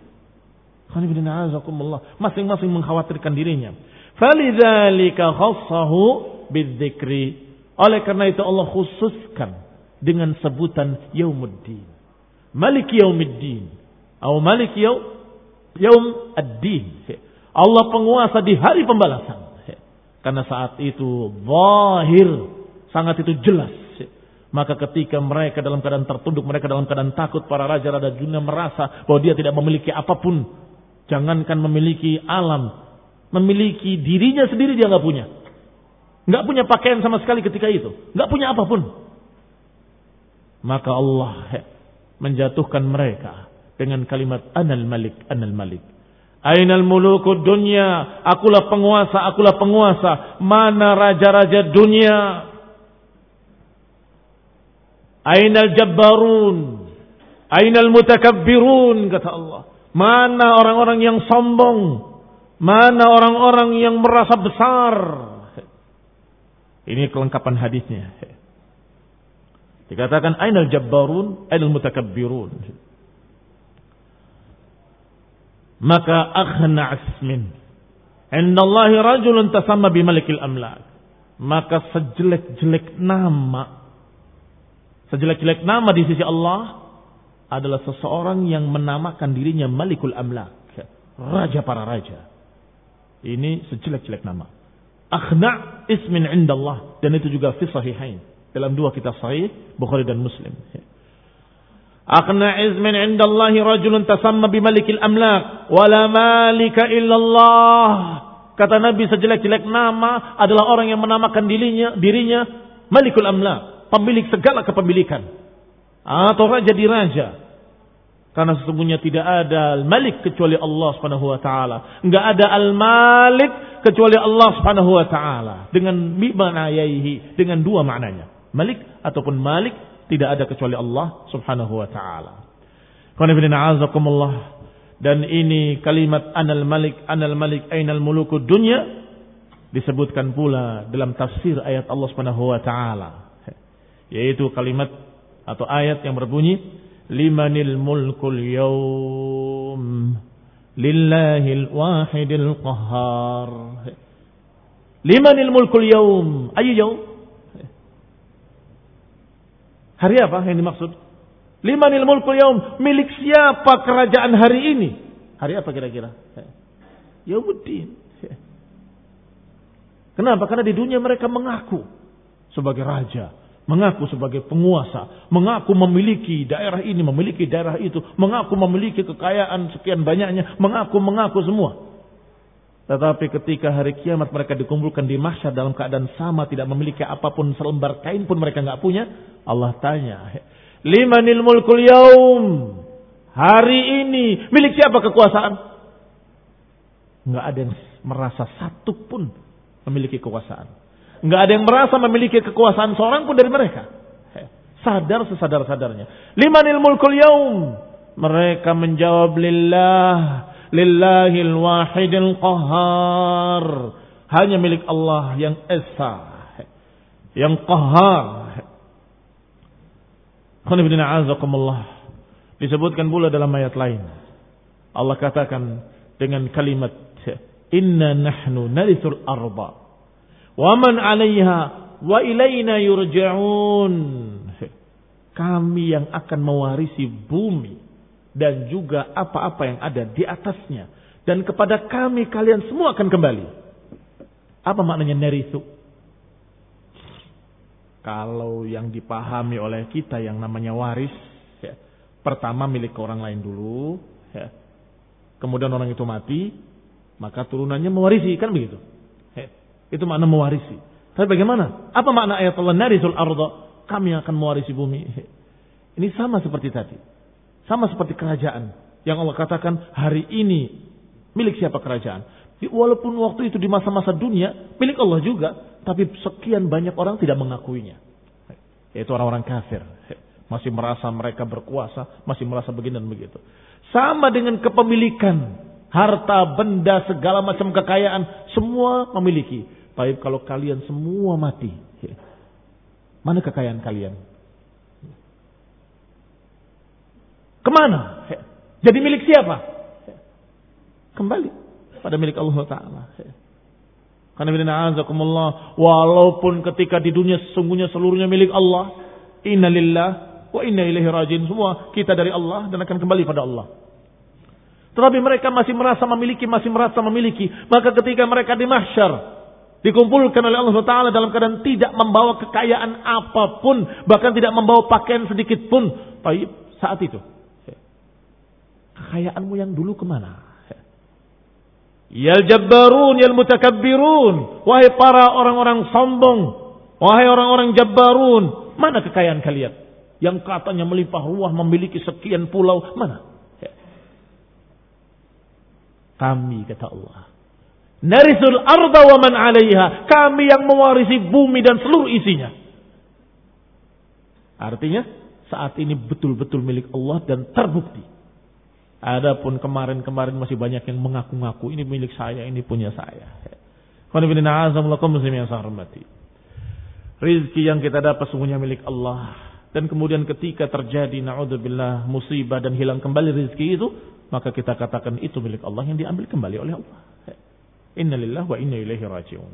Masing-masing mengkhawatirkan dirinya. Falidzalika khassahu bidzikri. Oleh karena itu Allah khususkan dengan sebutan Yaumuddin. Malik Yaumuddin. Atau Malik Yaum Yaum ad-Din. Allah penguasa di hari pembalasan. Karena saat itu zahir, sangat itu jelas. Maka ketika mereka dalam keadaan tertunduk, mereka dalam keadaan takut, para raja-raja dunia merasa bahwa dia tidak memiliki apapun. Jangankan memiliki alam, memiliki dirinya sendiri dia nggak punya. Nggak punya pakaian sama sekali ketika itu. Nggak punya apapun. Maka Allah menjatuhkan mereka dengan kalimat Anal Malik, Anal Malik. Ainal mulukud dunya, akulah penguasa, akulah penguasa. Mana raja-raja dunia? Ainal jabbarun, ainal mutakabbirun, kata Allah. Mana orang-orang yang sombong? Mana orang-orang yang merasa besar? Ini kelengkapan hadisnya. Dikatakan ainal jabbarun, ainal mutakabbirun. Maka akhna asmin indallahi rajulun tasamma bimalikil amlak. Maka sejelek-jelek nama, sejelek-jelek nama di sisi Allah adalah seseorang yang menamakan dirinya Malikul Amlak, raja para raja. Ini sejelek-jelek nama. Akhna ismin indallah, dan itu juga fi sahihain, dalam dua kitab sahih Bukhari dan Muslim. Akhna ismin indallahi rajulun tasamma bimalikil amlak wala malika illallah. Kata Nabi, sejelek-jelek nama adalah orang yang menamakan dirinya dirinya Malikul Amlak, pemilik segala kepemilikan, atau raja di raja. Karena sesungguhnya tidak ada al-Malik kecuali Allah Subhanahu wa taala. Enggak ada al-Malik kecuali Allah Subhanahu wa taala. Dengan bimanayaihi, dengan dua maknanya. Malik ataupun Malik tidak ada kecuali Allah Subhanahu wa taala. Qul inna a'azakumullah. Dan ini kalimat anal malik, anal malik, ainal mulukud dunya disebutkan pula dalam tafsir ayat Allah Subhanahu wa taala, yaitu kalimat atau ayat yang berbunyi limanil mulkul yawm lillahil wahidil qahhar. Limanil mulkul yawm, ayu yawm, hari apa yang dimaksud? Limanil mulkul yawm, milik siapa kerajaan hari ini? Hari apa kira-kira? Yaumuddin. Kenapa? Karena di dunia mereka mengaku sebagai raja, mengaku sebagai penguasa, mengaku memiliki daerah ini, memiliki daerah itu, mengaku memiliki kekayaan sekian banyaknya, mengaku-mengaku semua. Tetapi ketika hari kiamat mereka dikumpulkan di mahsyar dalam keadaan sama, tidak memiliki apapun, selembar kain pun mereka nggak punya. Allah tanya, limanil mulkul yaum, hari ini milik siapa kekuasaan? Nggak ada yang merasa satu pun memiliki kekuasaan. Nggak ada yang merasa memiliki kekuasaan seorang pun dari mereka. Sadar sesadar-sadarnya. Limanil mulkul yaum. Mereka menjawab lillah, lillahil wahidil qahhar. Hanya milik Allah yang esa, yang qahhar. Disebutkan pula dalam ayat lain. Allah katakan dengan kalimat inna nahnu narithul arda wa man 'alaiha wa ilaina yurja'un. Kami yang akan mewarisi bumi dan juga apa-apa yang ada di atasnya, dan kepada kami kalian semua akan kembali. Apa maknanya narithu? Kalau yang dipahami oleh kita yang namanya waris, ya, pertama milik orang lain dulu, ya. Kemudian orang itu mati, maka turunannya mewarisi, kan begitu? He, itu makna mewarisi. Tapi bagaimana? Apa makna ayat Allah narithul arda? Kami akan mewarisi bumi. He. Ini sama seperti tadi. Sama seperti kerajaan yang Allah katakan hari ini milik siapa kerajaan? Walaupun waktu itu di masa-masa dunia milik Allah juga, tapi sekian banyak orang tidak mengakuinya. Yaitu orang-orang kafir. He. Masih merasa mereka berkuasa, masih merasa begini dan begitu. Sama dengan kepemilikan. Harta, benda, segala macam kekayaan, semua memiliki. Baik kalau kalian semua mati, mana kekayaan kalian? Kemana? Jadi milik siapa? Kembali pada milik Allah Ta'ala. Karena bina'azakumullah, walaupun ketika di dunia sesungguhnya seluruhnya milik Allah, inna lillah wa inna ilaihi raji'un, semua kita dari Allah dan akan kembali pada Allah. Tetapi mereka masih merasa memiliki, masih merasa memiliki. Maka ketika mereka di mahsyar, dikumpulkan oleh Allah subhanahu wa taala dalam keadaan tidak membawa kekayaan apapun, bahkan tidak membawa pakaian sedikit pun. Baik, saat itu, kekayaanmu yang dulu kemana? Yal jabbarun, yal mutakabbirun. Wahai para orang-orang sombong, wahai orang-orang jabbarun, mana kekayaan kalian? Yang katanya melimpah ruah, memiliki sekian pulau, mana? Kami, kata Allah, narithul arda wa man 'alaiha, kami yang mewarisi bumi dan seluruh isinya. Artinya saat ini betul-betul milik Allah dan terbukti. Adapun kemarin-kemarin masih banyak yang mengaku-ngaku ini milik saya, ini punya saya. Rizki yang kita dapat sungguhnya milik Allah. Dan kemudian ketika terjadi na'udzubillah musibah dan hilang kembali rizki itu, maka kita katakan itu milik Allah yang diambil kembali oleh Allah. Inna lillahi wa inna ilaihi raji'un.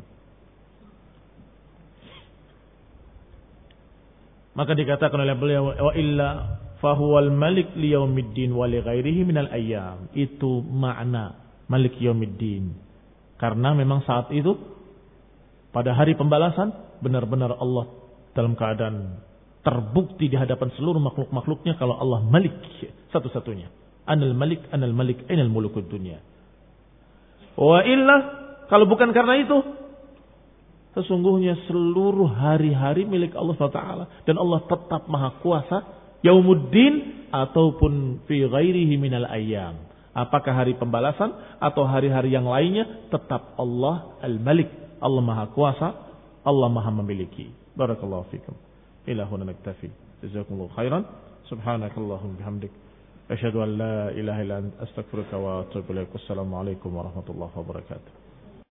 Maka dikatakan oleh beliau, wa illa fahuwal malik liyaumiddin wa li ghairihi minal ayyam. Itu makna malik yaumiddin. Karena memang saat itu pada hari pembalasan benar-benar Allah dalam keadaan terbukti di hadapan seluruh makhluk-makhluknya kalau Allah malik satu-satunya. Anal malik, anal malik, ainal mulukud dunya. Wa illa, kalau bukan karena itu, sesungguhnya seluruh hari-hari milik Allah subhanahu wa taala. Dan Allah tetap maha kuasa, yaumuddin, ataupun fi ghairihi minal ayyam. Apakah hari pembalasan, atau hari-hari yang lainnya, tetap Allah al-malik. Allah maha kuasa, Allah maha memiliki. Barakallahu fikum. Ilahuna naktafi. Jazakumullahu khairan. Subhanakallahum bihamdik. Asyhadu an la ilaha illa anta astaghfiruka wa atubu ilaik. Wassalamualaikum warahmatullahi wabarakatuh.